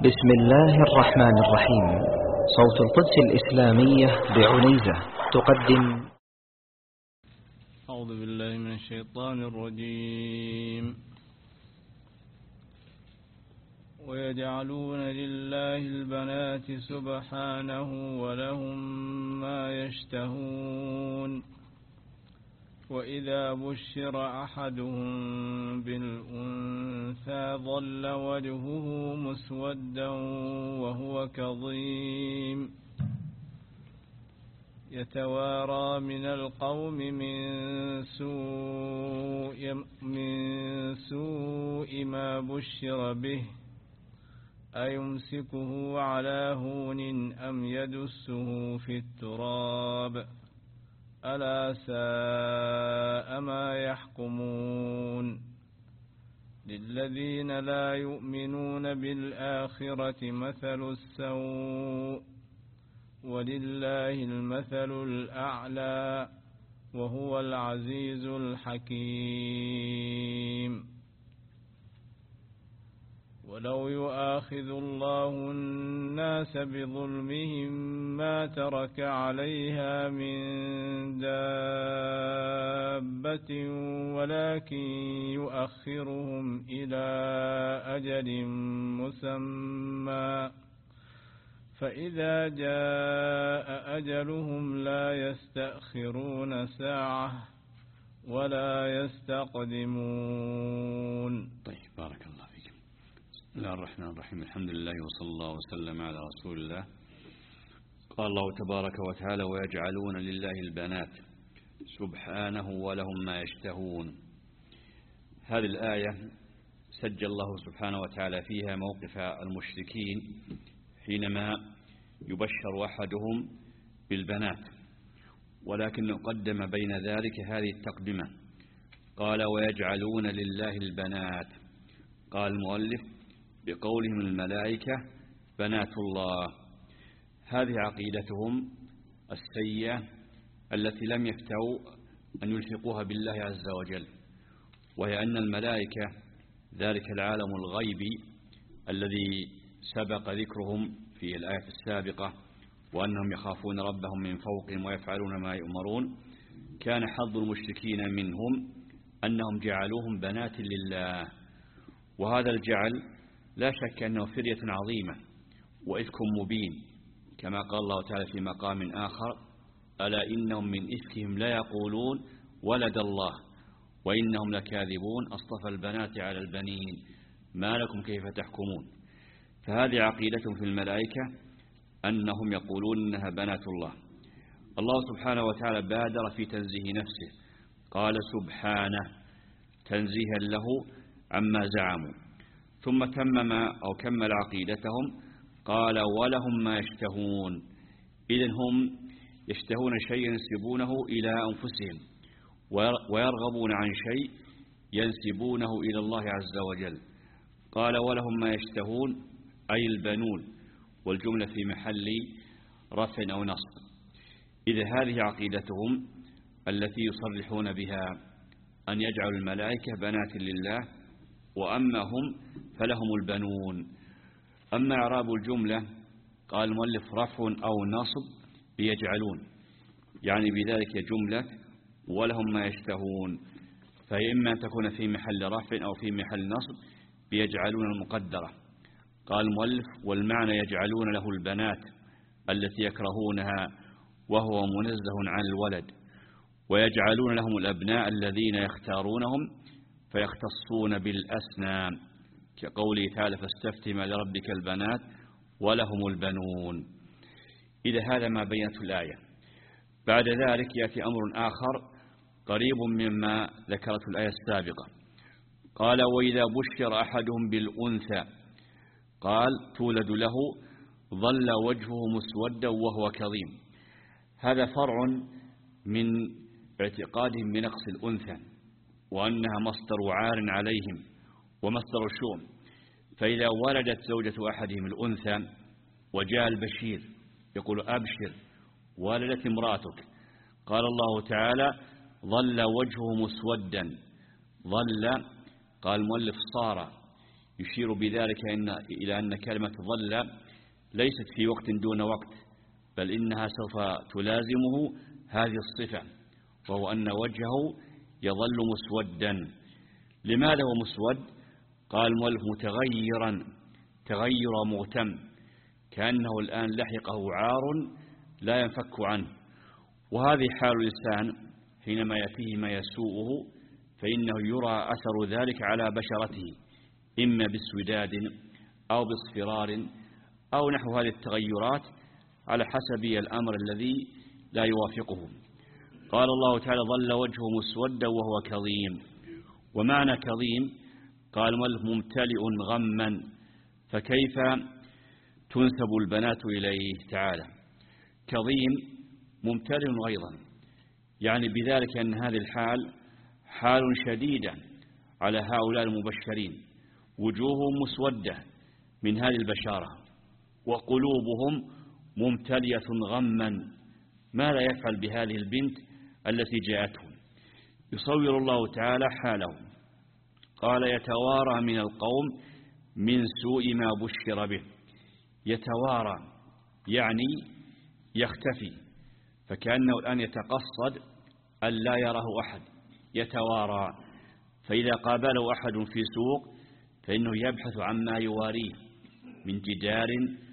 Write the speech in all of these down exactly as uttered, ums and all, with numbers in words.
بسم الله الرحمن الرحيم. صوت القدس الإسلامية بعنيزة تقدم. أعوذ بالله من الشيطان الرجيم. ويجعلون لله البنات سبحانه ولهم ما يشتهون. وإذا بشر أحدهم بالأنثى ظل وجهه مسودا وهو كظيم يتوارى من القوم من سوء من سوء ما بشر به أيمسكه على هون أم يدسه في التراب ألا ساء ما يحكمون. للذين لا يؤمنون بالآخرة مثل السوء ولله المثل الأعلى وهو العزيز الحكيم. ولو يؤاخذ الله الناس بظلمهم ما ترك عليها من دابة ولكن يؤخرهم إلى أجل مسمى فإذا جاء أجلهم لا يستأخرون ساعة ولا يستقدمون. طيب، بارك الله فيكم. بسم الله الرحمن الرحيم. الحمد لله وصلى الله وسلم على رسول الله. قال الله تبارك وتعالى: ويجعلون لله البنات سبحانه ولهم ما يشتهون. هذه الآية سجل الله سبحانه وتعالى فيها موقف المشركين حينما يبشر أحدهم بالبنات، ولكن قدم بين ذلك هذه التقدمة، قال: ويجعلون لله البنات. قال المؤلف: بقولهم الملائكة بنات الله. هذه عقيدتهم السيئة التي لم يفتوا أن يلحقوها بالله عز وجل، وهي أن الملائكة ذلك العالم الغيبي الذي سبق ذكرهم في الآية السابقة، وأنهم يخافون ربهم من فوقهم ويفعلون ما يؤمرون. كان حظ المشركين منهم أنهم جعلوهم بنات لله، وهذا الجعل لا شك أنه فرية عظيمة وإفك مبين، كما قال الله تعالى في مقام آخر: ألا إنهم من إفكهم لا يقولون ولد الله وإنهم لكاذبون أصطفى البنات على البنين ما لكم كيف تحكمون. فهذه عقيدتهم في الملائكة أنهم يقولون إنها بنات الله. الله سبحانه وتعالى بادر في تنزيه نفسه، قال سبحانه تنزيها له عما زعموا، ثم تمم أو كمل عقيدتهم، قال: ولهم ما يشتهون. إذن هم يشتهون شيء ينسبونه إلى أنفسهم، ويرغبون عن شيء ينسبونه إلى الله عز وجل. قال: ولهم ما يشتهون أي البنون، والجملة في محل رفع أو نصب. إذا هذه عقيدتهم التي يصرحون بها أن يجعلوا الملائكة بنات لله، وأما هم فلهم البنون. أما إعراب الجملة قال المؤلف: رفع أو نصب بيجعلون، يعني بذلك جملة ولهم ما يشتهون، فهي إما أن تكون في محل رفع أو في محل نصب بيجعلون المقدرة. قال المؤلف: والمعنى يجعلون له البنات التي يكرهونها وهو منزه عن الولد، ويجعلون لهم الأبناء الذين يختارونهم فيختصون بالأسنان، كقوله تعالى: فاستفتهم لربك البنات ولهم البنون. إذا هذا ما بينته الآية. بعد ذلك يأتي أمر آخر قريب مما ذكرته الآية السابقة. قال: وإذا بشر أحدهم بالأنثى، قال: تولد له ظل وجهه مسودا وهو كظيم. هذا فرع من اعتقادهم بنقص الأنثى، وأنها مصدر عار عليهم ومصدر شؤم. فإذا ولدت زوجة أحدهم الأنثى وجاء البشير يقول: أبشر ولدت امرأتك، قال الله تعالى: ظل وجهه مسودا. ظل قال المؤلف صار، يشير بذلك إن إلى أن كلمة ظل ليست في وقت دون وقت، بل إنها سوف تلازمه هذه الصفة، وهو أن وجهه يظل مسودا. لماذا هو مسود؟ قال المؤلف متغيرا تغير مغتم، كأنه الآن لحقه عار لا ينفك عنه. وهذه حال الإنسان حينما يأتيه ما يسوءه، فإنه يرى أثر ذلك على بشرته، إما باسوداد أو باصفرار أو نحو هذه التغيرات على حسب الأمر الذي لا يوافقه. قال الله تعالى ظل وجهه مسودا وهو كظيم. ومعنى كظيم قال المؤلف ممتلئ غما، فكيف تنسب البنات إليه تعالى؟ كظيم ممتلئ غيظا، يعني بذلك أن هذه الحال حال شديدة على هؤلاء المبشرين، وجوههم مسودة من هذه البشارة وقلوبهم ممتلئة غما. ماذا يفعل بهذه البنت التي جاءتهم؟ يصور الله تعالى حاله، قال يتوارى من القوم من سوء ما بشر به. يتوارى يعني يختفي، فكأنه الآن يتقصد أن لا يراه أحد، يتوارى. فإذا قابله أحد في سوق فإنه يبحث عما يواريه من جدار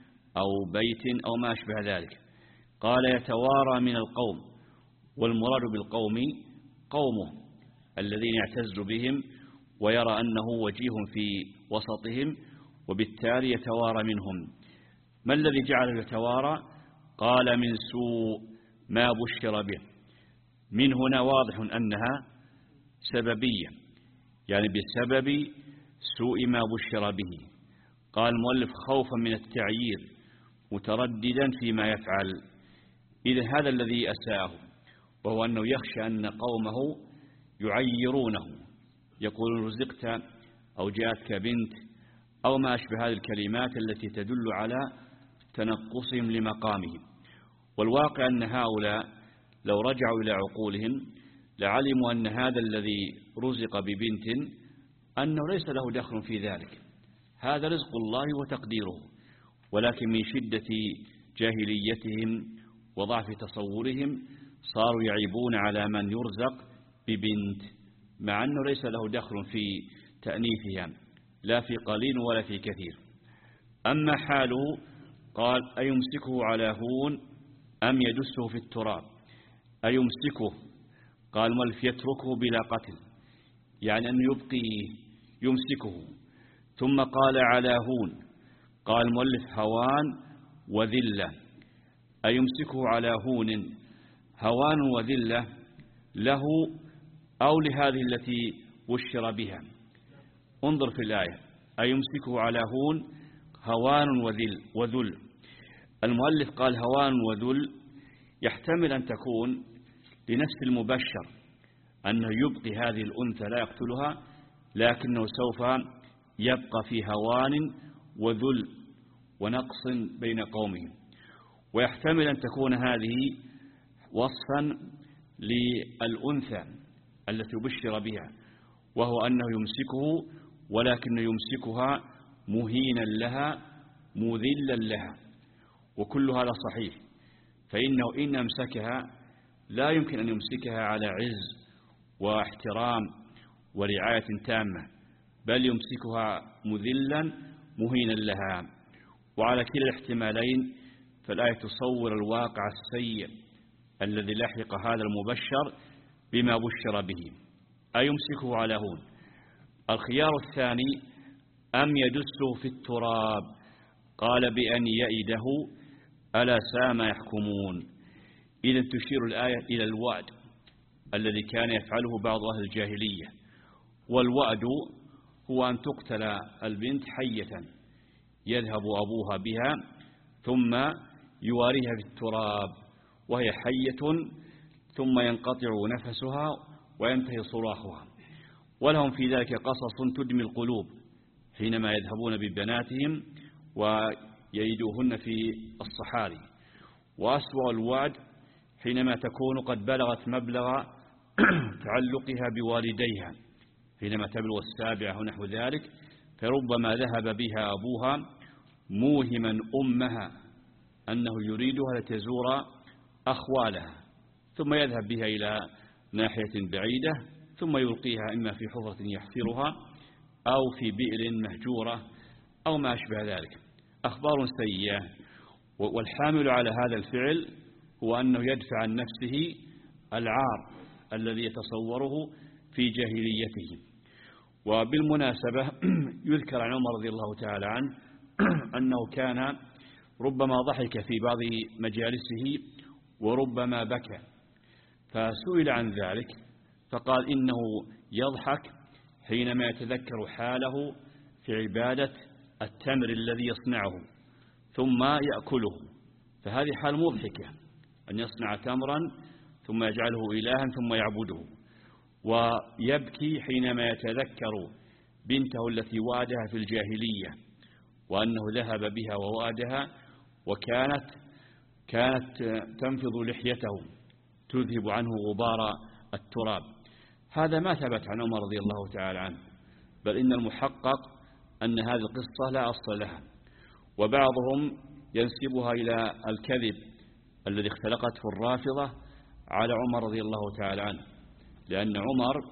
أو بيت أو ما أشبه ذلك. قال يتوارى من القوم، والمراد بالقوم قومه الذين يعتز بهم ويرى أنه وجيه في وسطهم، وبالتالي يتوارى منهم. ما الذي جعله يتوارى؟ قال من سوء ما بشر به. من هنا واضح أنها سببية، يعني بسبب سوء ما بشر به. قال المؤلف خوفا من التعيير مترددا فيما يفعل. إذا هذا الذي أساءه، وهو أنه يخشى أن قومه يعيرونه، يقول رزقت أو جاءتك بنت أو ما أشبه هذه الكلمات التي تدل على تنقصهم لمقامهم. والواقع أن هؤلاء لو رجعوا إلى عقولهم لعلموا أن هذا الذي رزق ببنت أنه ليس له دخل في ذلك، هذا رزق الله وتقديره، ولكن من شدة جاهليتهم وضعف تصورهم صاروا يعيبون على من يرزق ببنت، مع أنه ليس له دخل في تأنيثها لا في قليل ولا في كثير. أما حاله قال أيمسكه على هون أم يدسه في التراب. أيمسكه قال مؤلف يتركه بلا قتل، يعني أنه يبقي يمسكه. ثم قال على هون، قال المؤلف هوان وذلة. أيمسكه على هون هوان وذلة له أو لهذه التي بشر بها. انظر في الآية، أيمسكه على هون هوان وذل وذل. المؤلف قال هوان وذل يحتمل أن تكون لنفس المبشر، أنه يبقي هذه الأنثى لا يقتلها، لكنه سوف يبقى في هوان وذل ونقص بين قومهم. ويحتمل أن تكون هذه وصفا للأنثى التي بشر بها، وهو أنه يمسكه ولكن يمسكها مهينا لها مذلا لها، وكل هذا صحيح. فإنه إن أمسكها لا يمكن أن يمسكها على عز واحترام ورعاية تامة، بل يمسكها مذلا مهينا لها. وعلى كلا الاحتمالين فالآية تصور الواقع السيء الذي لحق هذا المبشر بما بشر به. أيمسكه على هون. الخيار الثاني أم يدسه في التراب، قال بأن يئده ألا ساء ما يحكمون. إذا تشير الآية إلى الوعد الذي كان يفعله بعض أهل الجاهلية، والوعد هو أن تقتل البنت حية يذهب أبوها بها ثم يواريها بالتراب وهي حية، ثم ينقطع نفسها وينتهي صراخها. ولهم في ذلك قصص تدمي القلوب حينما يذهبون ببناتهم وييدوهن في الصحاري. وأسوأ الوعد حينما تكون قد بلغت مبلغ تعلقها بوالديها، حينما تبلغ السابعة ونحو ذلك، فربما ذهب بها أبوها موهما أمها أنه يريدها لتزور أخوالها، ثم يذهب بها إلى ناحية بعيدة ثم يلقيها إما في حفرة يحفرها أو في بئر مهجورة أو ما أشبه ذلك. أخبار سيئة، والحامل على هذا الفعل هو أنه يدفع عن نفسه العار الذي يتصوره في جاهليته. وبالمناسبة يذكر عن عمر رضي الله تعالى عنه أنه كان ربما ضحك في بعض مجالسه وربما بكى، فسئل عن ذلك فقال إنه يضحك حينما يتذكر حاله في عبادة التمر الذي يصنعه ثم يأكله، فهذه حال مضحكة أن يصنع تمرا ثم يجعله إلها ثم يعبده. ويبكي حينما يتذكر بنته التي وادها في الجاهلية وأنه ذهب بها ووادها وكانت كانت تنفض لحيته تذهب عنه غبار التراب. هذا ما ثبت عن عمر رضي الله تعالى عنه، بل إن المحقق أن هذه القصة لا أصل لها، وبعضهم ينسبها إلى الكذب الذي اختلقته الرافضة على عمر رضي الله تعالى عنه، لأن عمر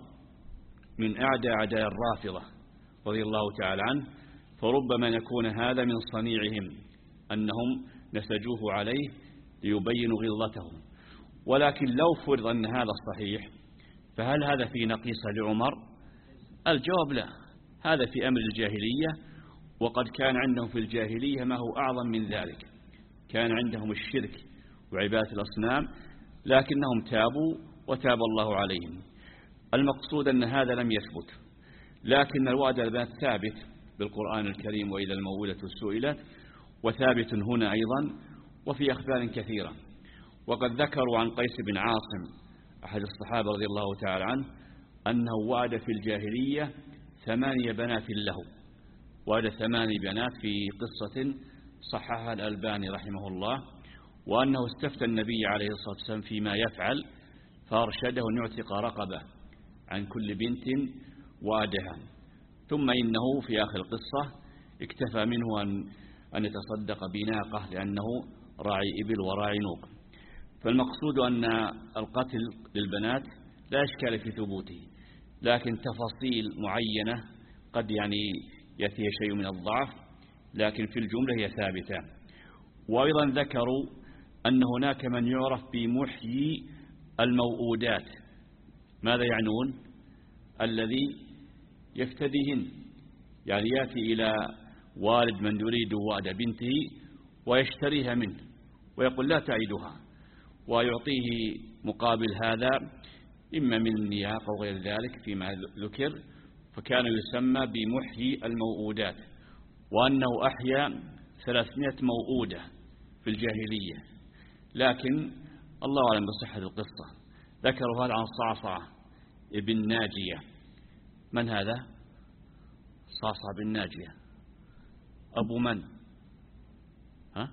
من أعدى أعداء الرافضة رضي الله تعالى عنه، فربما يكون هذا من صنيعهم أنهم نسجوه عليه ليبينوا غلظتهم. ولكن لو فرض أن هذا صحيح فهل هذا في نقيصة لعمر؟ الجواب لا، هذا في أمر الجاهلية، وقد كان عندهم في الجاهلية ما هو أعظم من ذلك، كان عندهم الشرك وعبادة الأصنام، لكنهم تابوا وتاب الله عليهم. المقصود أن هذا لم يثبت، لكن الوعد البات ثابت بالقرآن الكريم وإذا الموءودة سئلت، وثابت هنا أيضا وفي أخبار كثيرة. وقد ذكروا عن قيس بن عاصم أحد الصحابة رضي الله تعالى عنه أنه وعد في الجاهلية ثمانية بنات له، وعد ثماني بنات في قصة صححها الألباني رحمه الله، وأنه استفتى النبي عليه الصلاة والسلام فيما يفعل فأرشده أن يعتق رقبة عن كل بنت وعدها، ثم إنه في آخر القصة اكتفى منه أن أن يتصدق بناقة لأنه راعي إبل وراعي نوق. فالمقصود أن القتل للبنات لا إشكال في ثبوته، لكن تفاصيل معينة قد يعني يأتي شيء من الضعف، لكن في الجملة هي ثابتة. وأيضا ذكروا أن هناك من يعرف بمحيي الموءودات. ماذا يعنون؟ الذي يفتديهن، يعني يأتي إلى والد من يريد وعد بنته ويشتريها منه ويقول لا تعيدها، ويعطيه مقابل هذا إما من النياق أو غير ذلك فيما ذكر، فكان يسمى بمحيي الموءودات، وأنه أحيا ثلاثمائة موءودة في الجاهلية، لكن الله أعلم بصحة القصة. ذكروا هذا عن صعصعة ابن ناجية. من هذا؟ صعصعة بن ناجية أبو من؟ ها؟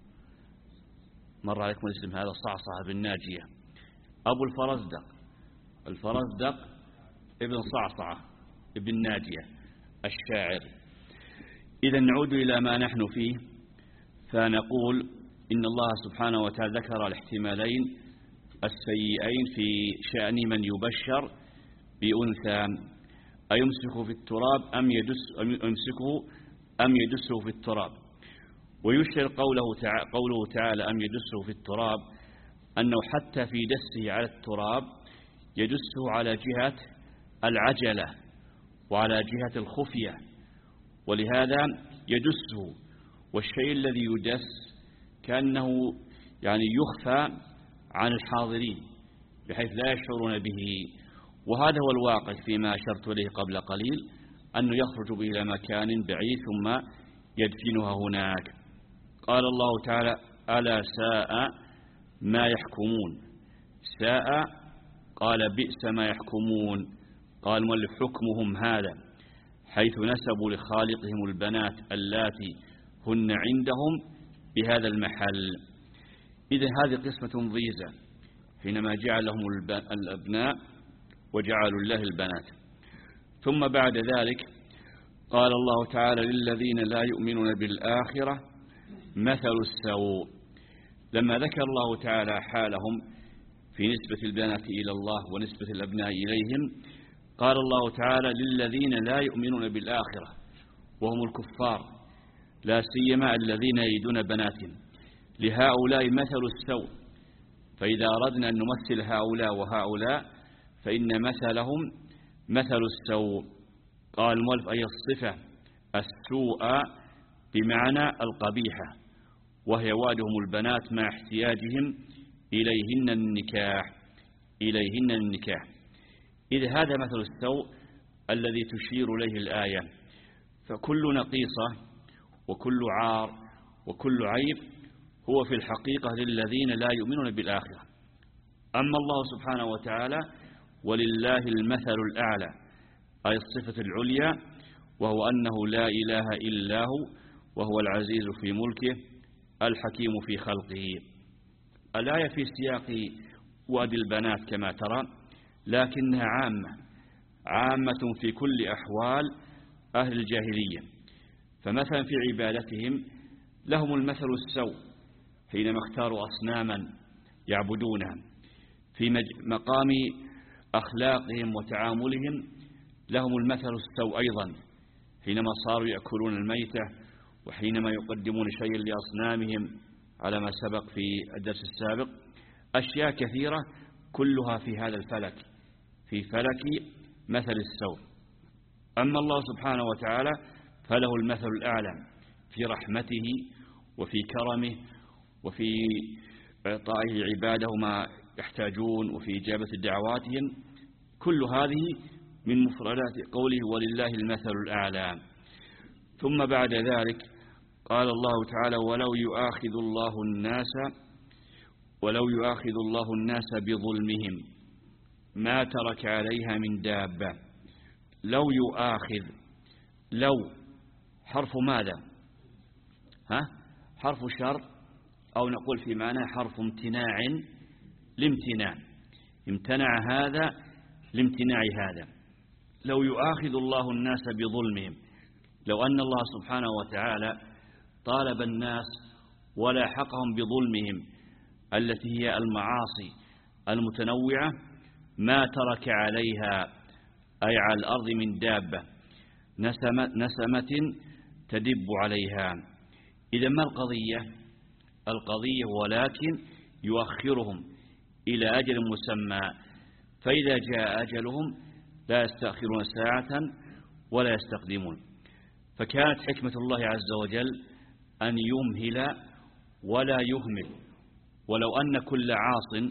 مر عليكم الاسم هذا؟ صعصعة بن ناجية أبو الفرزدق، الفرزدق ابن صعصعة ابن ناجية الشاعر. إذا نعود إلى ما نحن فيه، فنقول إن الله سبحانه وتعالى ذكر الاحتمالين السيئين في شأن من يبشر بأنثى، أيمسكه في التراب أم يدس أم يمسكه أم يدسه في التراب. ويشير قوله تعالى, قوله تعالى أم يدسه في التراب أنه حتى في دسه على التراب يدسه على جهة العجلة وعلى جهة الخفية، ولهذا يدسه، والشيء الذي يدس كأنه يعني يخفى عن الحاضرين بحيث لا يشعرون به. وهذا هو الواقع فيما أشرت إليه قبل قليل، أنه يخرج به إلى مكان بعيد ثم يدفنها هناك. قال الله تعالى ألا ساء ما يحكمون. ساء قال بئس ما يحكمون. قال المؤلف حكمهم هذا حيث نسبوا لخالقهم البنات اللاتي هن عندهم بهذا المحل. إذن هذه قسمة ضيزة حينما جعل لهم الأبناء وجعلوا الله البنات. ثم بعد ذلك قال الله تعالى للذين لا يؤمنون بالآخرة مثل السوء. لما ذكر الله تعالى حالهم في نسبة البنات إلى الله ونسبة الأبناء إليهم، قال الله تعالى للذين لا يؤمنون بالآخرة، وهم الكفار لا سيما الذين يريدون بناتهم، لهؤلاء مثل السوء. فإذا أردنا أن نمثل هؤلاء وهؤلاء فإن مثلهم مثل السوء. قال المؤلف أي الصفة السوء بمعنى القبيحة، وهي وادهم البنات مع احتياجهم إليهن النكاح إليهن النكاح إذ هذا مثل السوء الذي تشير إليه الآية. فكل نقيصة وكل عار وكل عيب هو في الحقيقة للذين لا يؤمنون بالآخرة. أما الله سبحانه وتعالى ولله المثل الأعلى، أي الصفة العليا، وهو أنه لا إله إلا هو، وهو العزيز في ملكه الحكيم في خلقه. الآية في سياق واد البنات كما ترى، لكنها عامة عامة في كل أحوال أهل الجاهلية. فمثلا في عبادتهم لهم المثل السوء حينما اختاروا أصناما يعبدونها، في مقام أخلاقهم وتعاملهم لهم المثل السوء أيضا حينما صاروا يأكلون الميتة، وحينما يقدمون شيئا لأصنامهم على ما سبق في الدرس السابق. أشياء كثيرة كلها في هذا الفلك، في فلك مثل السوء. أما الله سبحانه وتعالى فله المثل الأعلى في رحمته وفي كرمه وفي إعطائه عباده ما يحتاجون وفي إجابة دعواتهم. كل هذه من مفردات قوله ولله المثل الأعلى. ثم بعد ذلك قال الله تعالى ولو يؤاخذ الله الناس ولو يؤاخذ الله الناس بظلمهم ما ترك عليها من دابة. لو يؤاخذ، لو حرف ماذا؟ ها؟ حرف شر، أو نقول في معنى حرف امتناع لامتناع، امتنع هذا لامتناع هذا. لو يؤاخذ الله الناس بظلمهم، لو أن الله سبحانه وتعالى طالب الناس ولاحقهم بظلمهم التي هي المعاصي المتنوعة ما ترك عليها أي على الأرض من دابة نسمة تدب عليها. إذا ما القضية؟ القضية ولكن يؤخرهم إلى أجل مسمى، فإذا جاء أجلهم لا يستأخرون ساعة ولا يستقدمون. فكانت حكمة الله عز وجل أن يمهل ولا يهمل. ولو أن كل عاص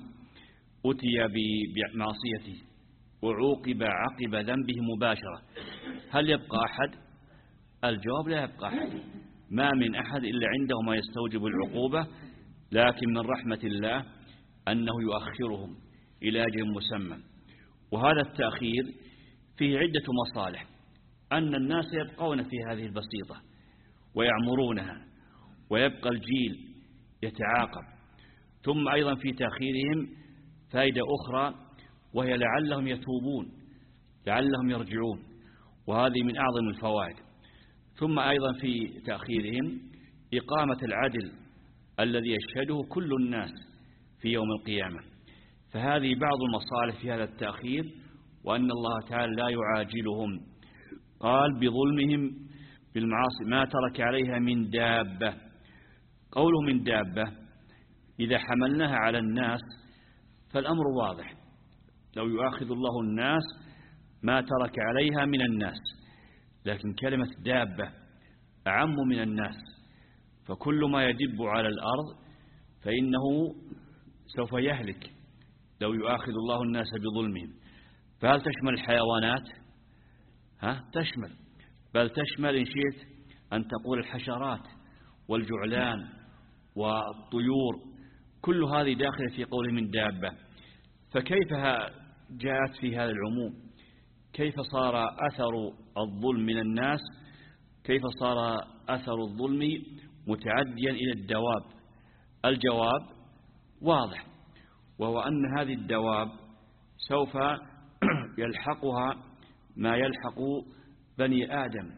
أتي بمعصيته وعوقب عقب ذنبه مباشرة هل يبقى أحد؟ الجواب لا يبقى أحد، ما من أحد إلا عنده ما يستوجب العقوبة. لكن من رحمة الله أنه يؤخرهم إلى أجل مسمى. وهذا التأخير فيه عدة مصالح: أن الناس يبقون في هذه البسيطة ويعمرونها، ويبقى الجيل يتعاقب. ثم أيضا في تأخيرهم فائدة أخرى، وهي لعلهم يتوبون، لعلهم يرجعون، وهذه من أعظم الفوائد. ثم أيضا في تأخيرهم إقامة العدل الذي يشهده كل الناس في يوم القيامة. فهذه بعض المصالح في هذا التأخير، وأن الله تعالى لا يعاجلهم. قال بظلمهم بالمعاصي ما ترك عليها من دابة. قوله من دابة إذا حملناها على الناس فالأمر واضح، لو يؤاخذ الله الناس ما ترك عليها من الناس. لكن كلمة دابة أعم من الناس، فكل ما يدب على الأرض فإنه سوف يهلك لو يؤاخذ الله الناس بظلمهم. فهل تشمل الحيوانات؟ ها؟ تشمل، بل تشمل إن شئت أن تقول الحشرات والجعلان والطيور، كل هذه داخلة في قوله من دابة. فكيف جاءت في هذا العموم؟ كيف صار أثر الظلم من الناس، كيف صار أثر الظلم متعديا إلى الدواب؟ الجواب واضح، وهو أن هذه الدواب سوف يلحقها ما يلحق بني آدم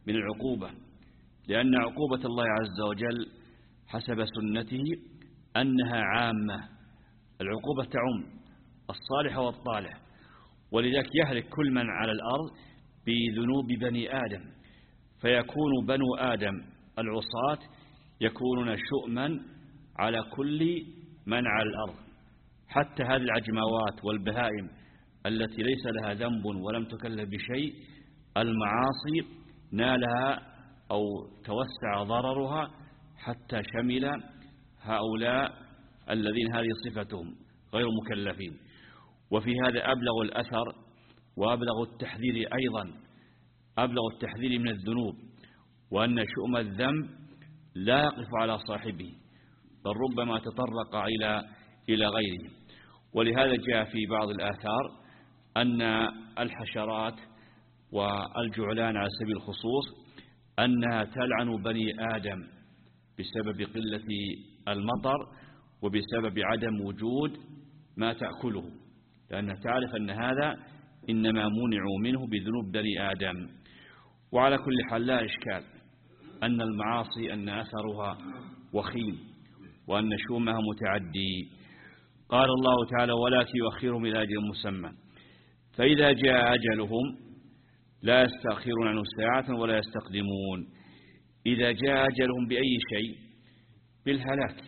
من العقوبة، لأن عقوبة الله عز وجل حسب سنته أنها عامة، العقوبة تعم الصالح والطالح، ولذلك يهلك كل من على الأرض بذنوب بني آدم، فيكون بنو آدم العصاة يكونون شؤما على كل من على الأرض، حتى هذه العجموات والبهائم التي ليس لها ذنب ولم تكلف بشيء، المعاصي نالها أو توسع ضررها حتى شمل هؤلاء الذين هذه صفتهم غير مكلفين. وفي هذا أبلغ الأثر وأبلغ التحذير أيضا، أبلغ التحذير من الذنوب، وأن شؤم الذنب لا يقف على صاحبه، بل ربما تطرق إلى إلى غيره. ولهذا جاء في بعض الآثار أن الحشرات والجعلان على سبيل الخصوص أنها تلعن بني آدم بسبب قلة المطر وبسبب عدم وجود ما تأكله، لأنها تعرف أن هذا إنما منعوا منه بذنوب بني آدم. وعلى كل حال لا إشكال أن المعاصي أن أثرها وخيم وأن شؤمها متعدي. قال الله تعالى: ولكن يؤخرهم إلى أجل مسمى فإذا جاء أجلهم لا يستأخرون عنه ساعة ولا يستقدمون. إذا جاء أجلهم بأي شيء؟ بالهلاك.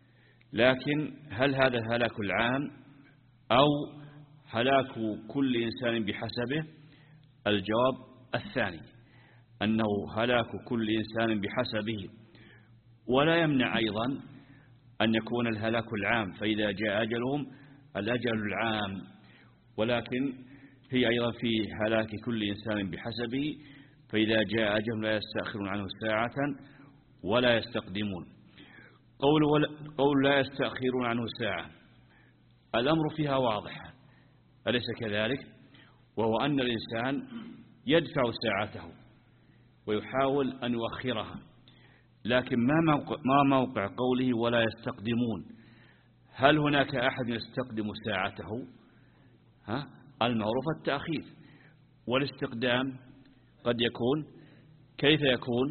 لكن هل هذا الهلاك العام أو هلاك كل إنسان بحسبه؟ الجواب الثاني، أنه هلاك كل إنسان بحسبه، ولا يمنع أيضا أن يكون الهلاك العام، فإذا جاء أجلهم الأجل العام، ولكن هي أيضا في هلاك كل إنسان بحسبه، فإذا جاء أجلهم لا يستأخرون عنه ساعة ولا يستقدمون. قول, ولا قول لا يستأخرون عنه ساعة، الأمر فيها واضح، أليس كذلك؟ وهو أن الإنسان يدفع ساعته ويحاول أن يؤخرها، لكن ما موقع, ما موقع قوله ولا يستقدمون؟ هل هناك أحد يستقدم ساعته؟ ها؟ المعروف التأخير، والاستقدام قد يكون كيف يكون؟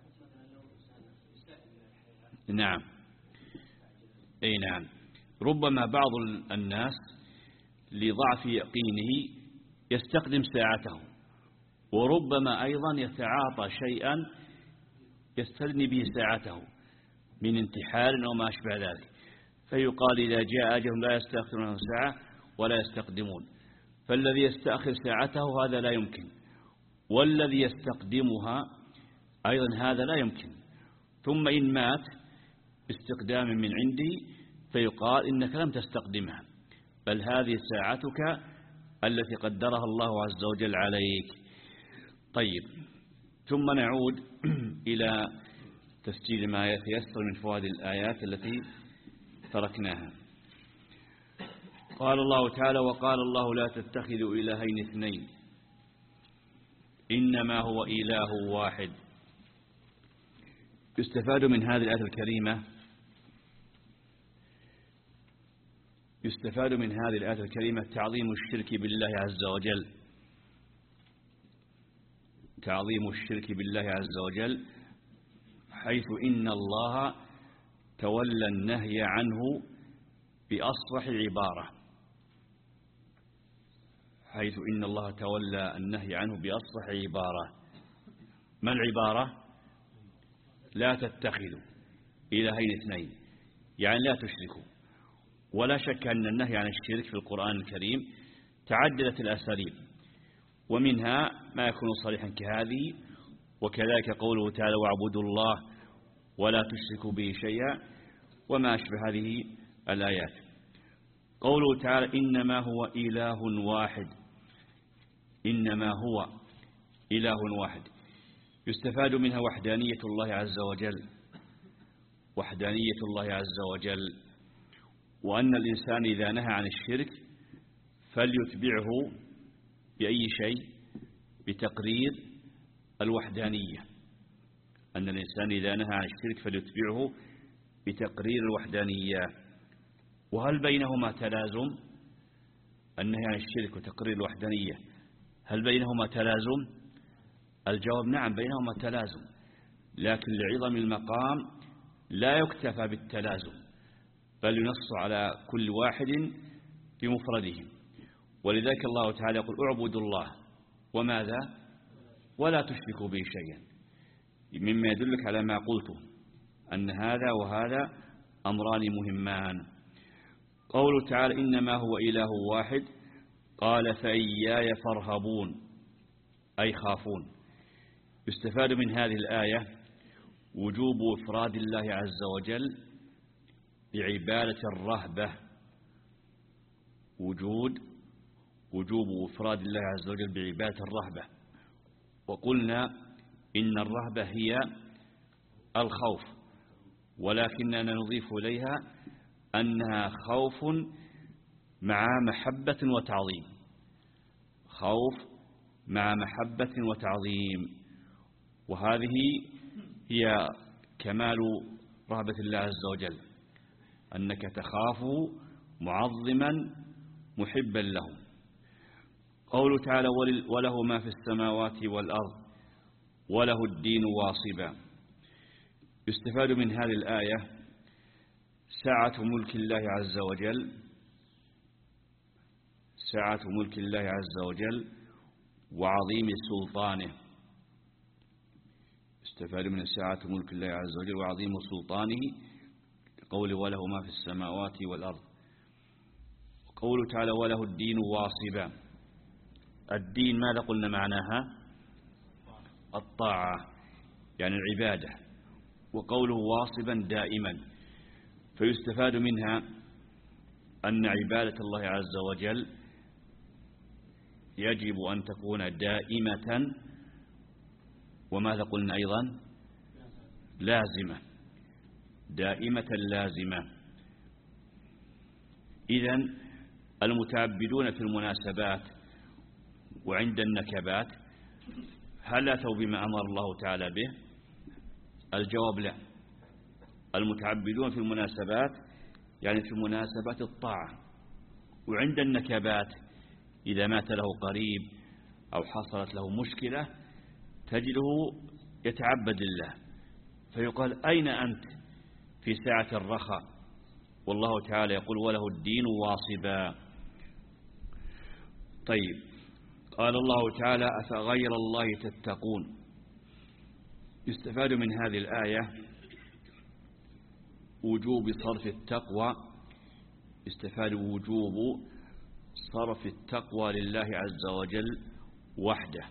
نعم أي نعم، ربما بعض الناس لضعف يقينه يستقدم ساعته، وربما أيضا يتعاطى شيئا يستثني به ساعته من انتحار أو ما أشبه ذلك، فيقال إذا جاء أجلهم لا يستأخرون ساعة ولا يستقدمون. فالذي يستأخر ساعته هذا لا يمكن، والذي يستقدمها أيضا هذا لا يمكن. ثم إن مات باستقدام من عندي فيقال إنك لم تستقدمها، بل هذه ساعتك التي قدرها الله عز وجل عليك. طيب، ثم نعود إلى تسجيل ما يتيسر من فوائد الآيات التي تركناها. قال الله تعالى: وقال الله لا تتخذوا إلهين اثنين إنما هو إله واحد. يستفاد من هذه الآية الكريمة يستفاد من هذه الآية الكريمة تعظيم الشرك بالله عز وجل تعظيم الشرك بالله عز وجل حيث إن الله تولى النهي عنه بأصرح العبارة حيث إن الله تولى النهي عنه بأصرح عبارة. ما العبارة؟ لا تتخذوا إلهين اثنين، يعني لا تشركوا. ولا شك أن النهي عن الشرك في القرآن الكريم تعددت الأساليب، ومنها ما يكون صريحا كهذه، وكذلك قوله تعالى: واعبدوا الله ولا تشركوا به شيئا، وما أشبه هذه الآيات. قوله تعالى: إنما هو إله واحد إنما هو إله واحد، يستفاد منها وحدانية الله عز وجل وحدانية الله عز وجل وأن الإنسان إذا نهى عن الشرك فليتبعه بأي شيء؟ بتقرير الوحدانية. أن الإنسان إذا نهى عن الشرك فليتبعه بتقرير الوحدانية. وهل بينهما تلازم؟ النهي عن الشرك وتقرير الوحدانية، هل بينهما تلازم؟ الجواب نعم بينهما تلازم، لكن لعظم المقام لا يكتفى بالتلازم، بل ينص على كل واحد بمفرده. ولذلك الله تعالى يقول اعبدوا الله وماذا ولا تشركوا به شيئا، مما يدلك على ما قلته أن هذا وهذا أمران مهمان. قوله تعالى إنما هو إله واحد قال فإياي فارهبون أي خافون. يستفاد من هذه الآية وجوب إفراد الله عز وجل بعبادة الرهبة، وجود وجوب إفراد الله عز وجل بعبادة الرهبة. وقلنا إن الرهبة هي الخوف، ولكننا نضيف إليها أنها خوف مع محبة وتعظيم، خوف مع محبة وتعظيم، وهذه هي كمال رهبة الله عز وجل، أنك تخاف معظما محبا له. قوله تعالى وله ما في السماوات والأرض وله الدين واصبا. يستفاد من هذه الآية سعة ملك الله عز وجل، سعة ملك الله عز وجل وعظيم سلطانه. يستفاد من سعة ملك الله عز وجل وعظيم سلطانه قوله وله ما في السماوات والأرض. قوله تعالى وله الدين واصبا. الدين ماذا قلنا معناها؟ الطاعة يعني العبادة، وقوله واصبا دائما، فيستفاد منها أن عبادة الله عز وجل يجب أن تكون دائمة، وماذا قلنا أيضا؟ لازمة، دائمة لازمة. إذن المتعبدون في المناسبات وعند النكبات هل أتوا بما أمر الله تعالى به؟ الجواب لا. المتعبدون في المناسبات يعني في مناسبات الطاعة، وعند النكبات إذا مات له قريب أو حصلت له مشكلة تجده يتعبد لله، فيقال أين أنت في ساعة الرخاء؟ والله تعالى يقول وله الدين واصبا. طيب، قال الله تعالى أفغير الله تتقون. يستفاد من هذه الآية وجوب صرف التقوى، يستفاد وجوب صرف التقوى لله عز وجل وحده،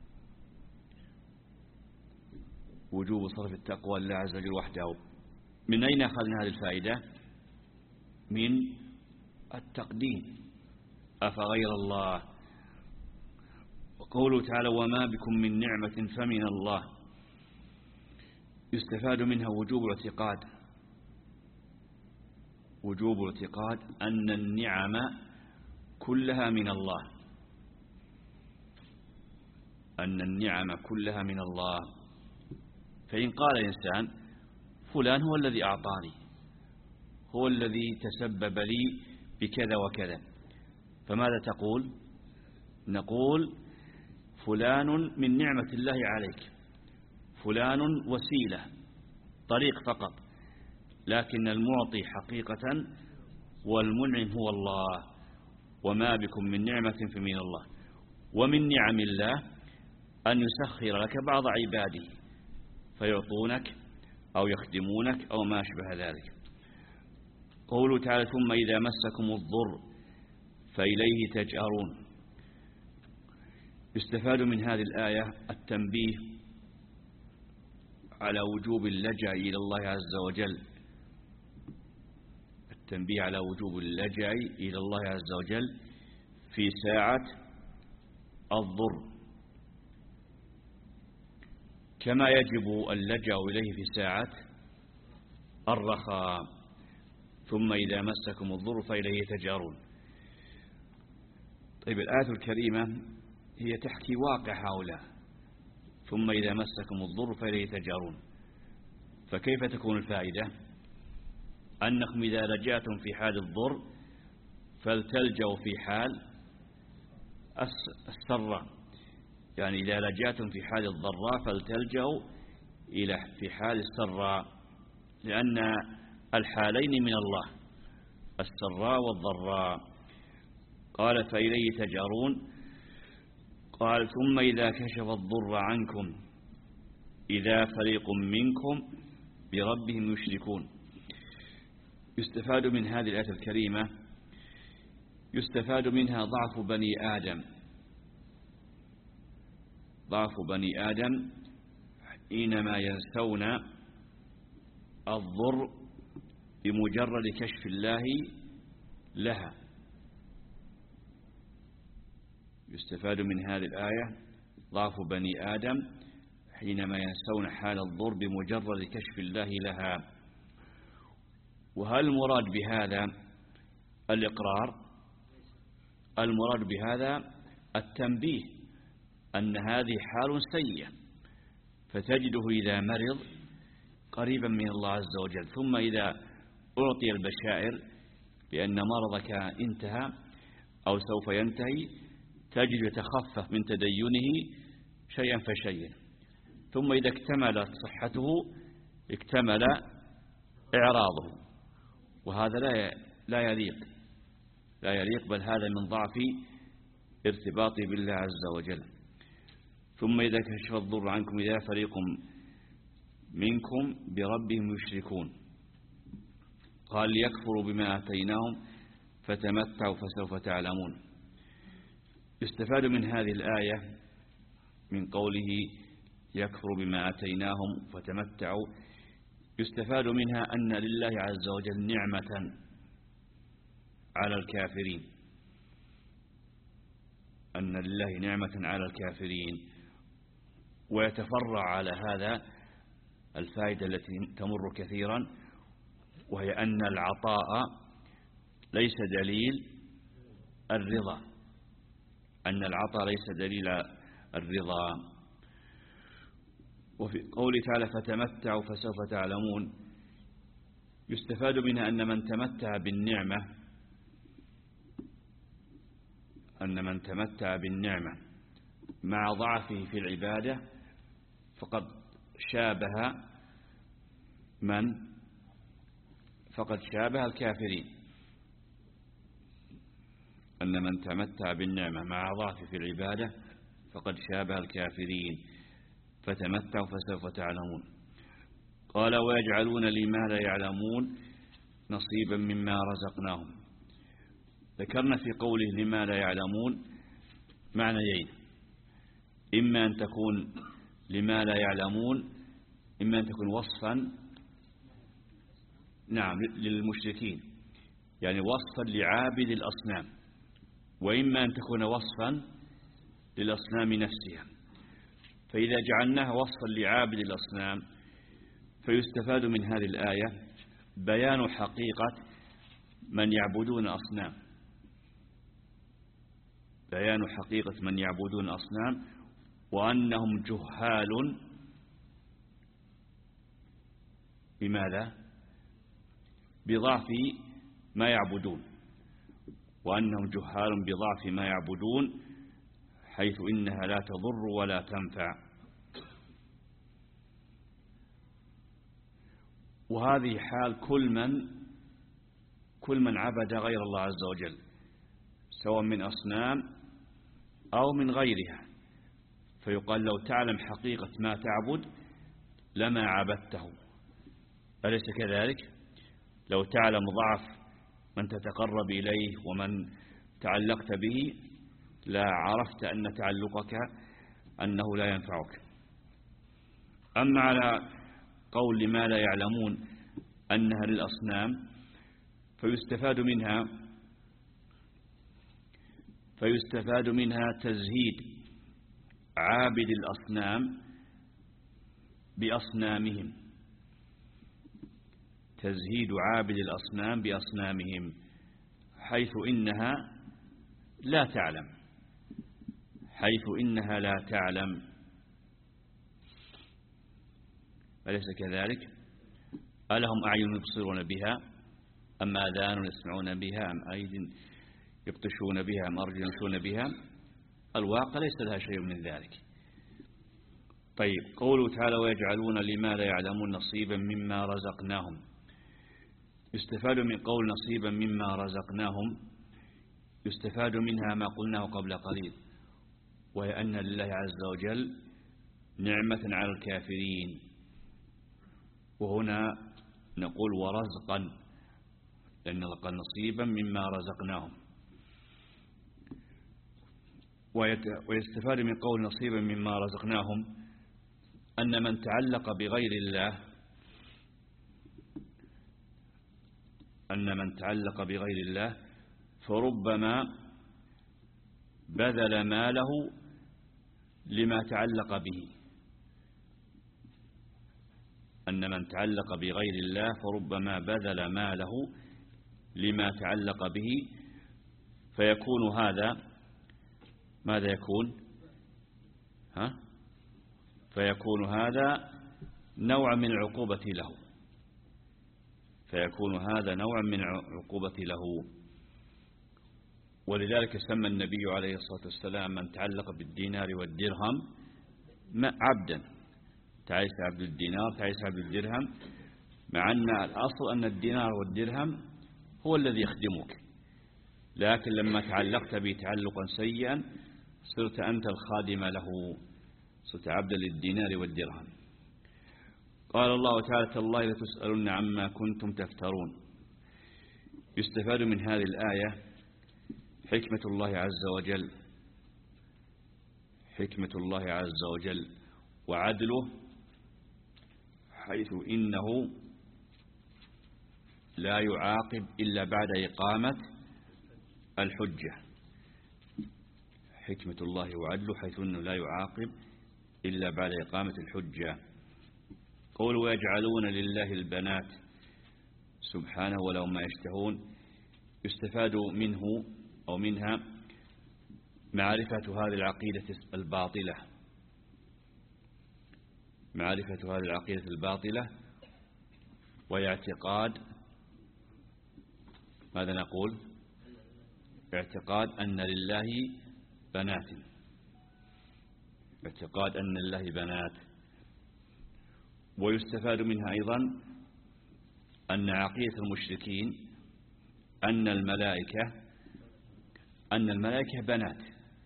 وجوب صرف التقوى لله عز وجل وحده. من أين أخذنا هذه الفائدة؟ من التقديم أفغير الله. وقوله تعالى وما بكم من نعمة فمن الله. يستفاد منها وجوب الاعتقاد، وجوب الاعتقاد أن النعم كلها من الله، أن النعم كلها من الله. فإن قال الإنسان فلان هو الذي أعطاني، هو الذي تسبب لي بكذا وكذا، فماذا تقول؟ نقول فلان من نعمة الله عليك، فلان وسيلة طريق فقط، لكن المعطي حقيقة والمنعم هو الله. وما بكم من نعمة فمن الله. ومن نعم الله أن يسخر لك بعض عباده فيعطونك أو يخدمونك أو ما أشبه ذلك. قوله تعالى ثم إذا مسكم الضر فإليه تجأرون. يستفاد من هذه الآية التنبيه على وجوب اللجأ إلى الله عز وجل، التنبيه على وجوب اللجأ إلى الله عز وجل في ساعة الضر، كما يجب اللجأ إليه في ساعة الرخاء. ثم إذا مسكم الضر فإليه تجأرون. طيب، الآية الكريمة هي تحكي واقع هؤلاء، ثم إذا مسكم الضر فإليه تجأرون، فكيف تكون الفائدة؟ أنكم إذا لجأتم في حال الضر فلتلجأوا في حال السراء، يعني إذا لجأتم في حال الضراء فلتلجأوا إلى في حال السراء، لأن الحالين من الله، السراء والضراء. قال فإليه تجأرون. قال ثم إذا كشف الضر عنكم إذا فريق منكم بربهم يشركون. يستفاد من هذه الآية الكريمة يستفاد منها ضعف بني آدم ضعف بني آدم حينما ينسون الضر بمجرد كشف الله لها. يستفاد من هذه الآية ضعف بني آدم حينما ينسون حال الضر بمجرد كشف الله لها. وهل المراد بهذا الإقرار؟ المراد بهذا التنبيه أن هذه حال سيئة، فتجده إذا مرض قريبا من الله عز وجل، ثم إذا أعطي البشائر بأن مرضك انتهى أو سوف ينتهي تجد يتخفف من تدينه شيئا فشيئا، ثم إذا اكتملت صحته اكتمل إعراضه، وهذا لا لا يليق لا يليق بل هذا من ضعف ارتباطه بالله عز وجل. ثم إذا كشف الضر عنكم إذا فريق منكم بربهم يشركون. قال ليكفروا بما آتيناهم فتمتعوا فسوف تعلمون. يستفاد من هذه الآية من قوله يكفروا بما آتيناهم فتمتعوا، يستفاد منها أن لله عز وجل نعمة على الكافرين أن لله نعمة على الكافرين. ويتفرع على هذا الفائدة التي تمر كثيرا، وهي أن العطاء ليس دليل الرضا أن العطاء ليس دليل الرضا. وفي قوله تعالى فتمتعوا فسوف تعلمون يستفاد منها أن من تمتع بالنعمة أن من تمتع بالنعمة مع ضعفه في العبادة فقد شابه من فقد شابه الكافرين. أن من تمتع بالنعمة مع ضعفه في العبادة فقد شابه الكافرين فتمتعوا فسوف تعلمون. قال ويجعلون لما لا يعلمون نصيبا مما رزقناهم. ذكرنا في قوله لما لا يعلمون معنيين، إما أن تكون لما لا يعلمون إما أن تكون وصفا نعم للمشركين، يعني وصفا لعابد الأصنام، وإما أن تكون وصفا للأصنام نفسها. فإذا جعلناها وصفا لعابد الأصنام فيستفاد من هذه الآية بيان حقيقة من يعبدون أصنام بيان حقيقة من يعبدون أصنام وأنهم جهال بماذا؟ بضعف ما يعبدون وأنهم جهال بضعف ما يعبدون حيث إنها لا تضر ولا تنفع. وهذه حال كل من كل من عبد غير الله عز وجل سواء من أصنام أو من غيرها. فيقال لو تعلم حقيقة ما تعبد لما عبدته، أليس كذلك؟ لو تعلم ضعف من تتقرب إليه ومن تعلقت به لا عرفت أن تعلقك أنه لا ينفعك. أما على قول لما لا يعلمون أنها للأصنام فيستفاد منها فيستفاد منها تزهيد عابد الأصنام بأصنامهم تزهيد عابد الأصنام بأصنامهم حيث إنها لا تعلم حيث إنها لا تعلم أليس كذلك؟ ألهم أعين يبصرون بها أم آذان يسمعون بها أم أيد يبطشون بها أم أرجل يمشون بها؟ الواقع ليس لها شيء من ذلك. طيب، قوله تعالى ويجعلون لما لا يعلمون نصيبا مما رزقناهم. يستفاد من قول نصيبا مما رزقناهم، يستفاد منها ما قلناه قبل قليل، وهي أن لله عز وجل نعمة على الكافرين. وهنا نقول ورزقا، لأن قال نصيبا مما رزقناهم. ويستفاد من قول نصيبا مما رزقناهم أن من تعلق بغير الله أن من تعلق بغير الله فربما بذل ماله لما تعلق به. أن من تعلق بغير الله فربما بذل ماله لما تعلق به، فيكون هذا ماذا يكون؟ ها؟ فيكون هذا نوع من العقوبة له فيكون هذا نوع من العقوبة له ولذلك سمى النبي عليه الصلاة والسلام من تعلق بالدينار والدرهم عبدا. تعيس عبد الدينار، تعيس عبد الدرهم، مع أن الأصل أن الدينار والدرهم هو الذي يخدمك، لكن لما تعلقت به تعلقا سيئا صرت أنت الخادم له، صرت عبدا للدينار والدرهم. قال الله تعالى تالله لتسألن عما كنتم تفترون. يستفاد من هذه الآية حكمة الله عز وجل حكمة الله عز وجل وعدله، حيث إنه لا يعاقب إلا بعد إقامة الحجة. حكمة الله وعدله حيث إنه لا يعاقب إلا بعد إقامة الحجة. قولوا ويجعلون لله البنات سبحانه ولهم ما يشتهون. يستفاد منه أو منها معرفة هذه العقيدة الباطلة معرفة هذه العقيدة الباطلة وهي اعتقاد، ماذا نقول؟ اعتقاد أن لله بنات اعتقاد أن لله بنات. ويستفاد منها أيضا أن عقيدة المشركين أن الملائكة أن الملائكة بنات.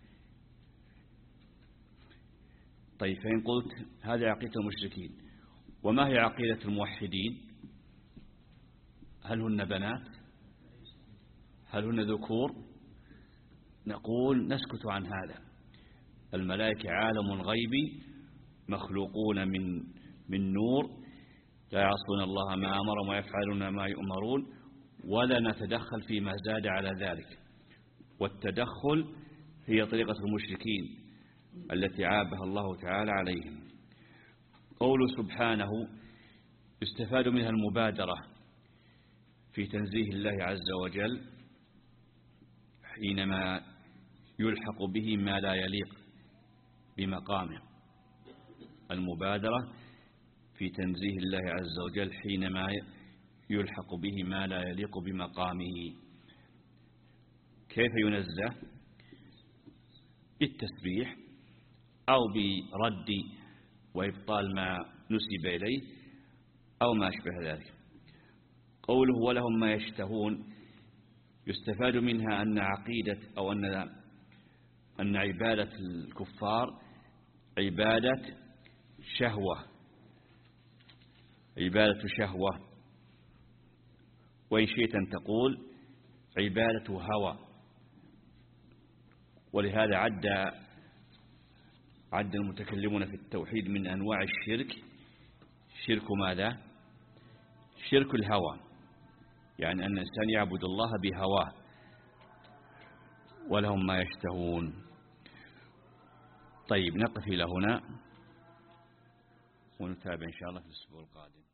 طيب، فإن قلت هذه عقيدة المشركين، وما هي عقيدة الموحدين؟ هل هن بنات؟ هل هن ذكور؟ نقول نسكت عن هذا. الملائكة عالم غيبي مخلوقون من من نور، لا يعصون الله ما أمرهم ويفعلون ما يؤمرون، ولا نتدخل فيما زاد على ذلك. والتدخل هي طريقة المشركين التي عابها الله تعالى عليهم. قوله سبحانه يستفاد منها المبادرة في تنزيه الله عز وجل حينما يلحق به ما لا يليق بمقامه. المبادرة في تنزيه الله عز وجل حينما يلحق به ما لا يليق بمقامه. كيف ينزه؟ بالتسبيح أو برد وإبطال ما نسب إليه أو ما أشبه ذلك. قوله ولهم ما يشتهون يستفاد منها أن عقيدة أو أن أن عبادة الكفار عبادة شهوة عبادة شهوة وإن شئت أن تقول عبادة هوى. ولهذا عد عد المتكلمون في التوحيد من أنواع الشرك شرك ماذا؟ شرك الهوى، يعني أن الإنسان يعبد الله بهواه. ولهم ما يشتهون. طيب، نقف إلى هنا ونتابع إن شاء الله في الأسبوع القادم.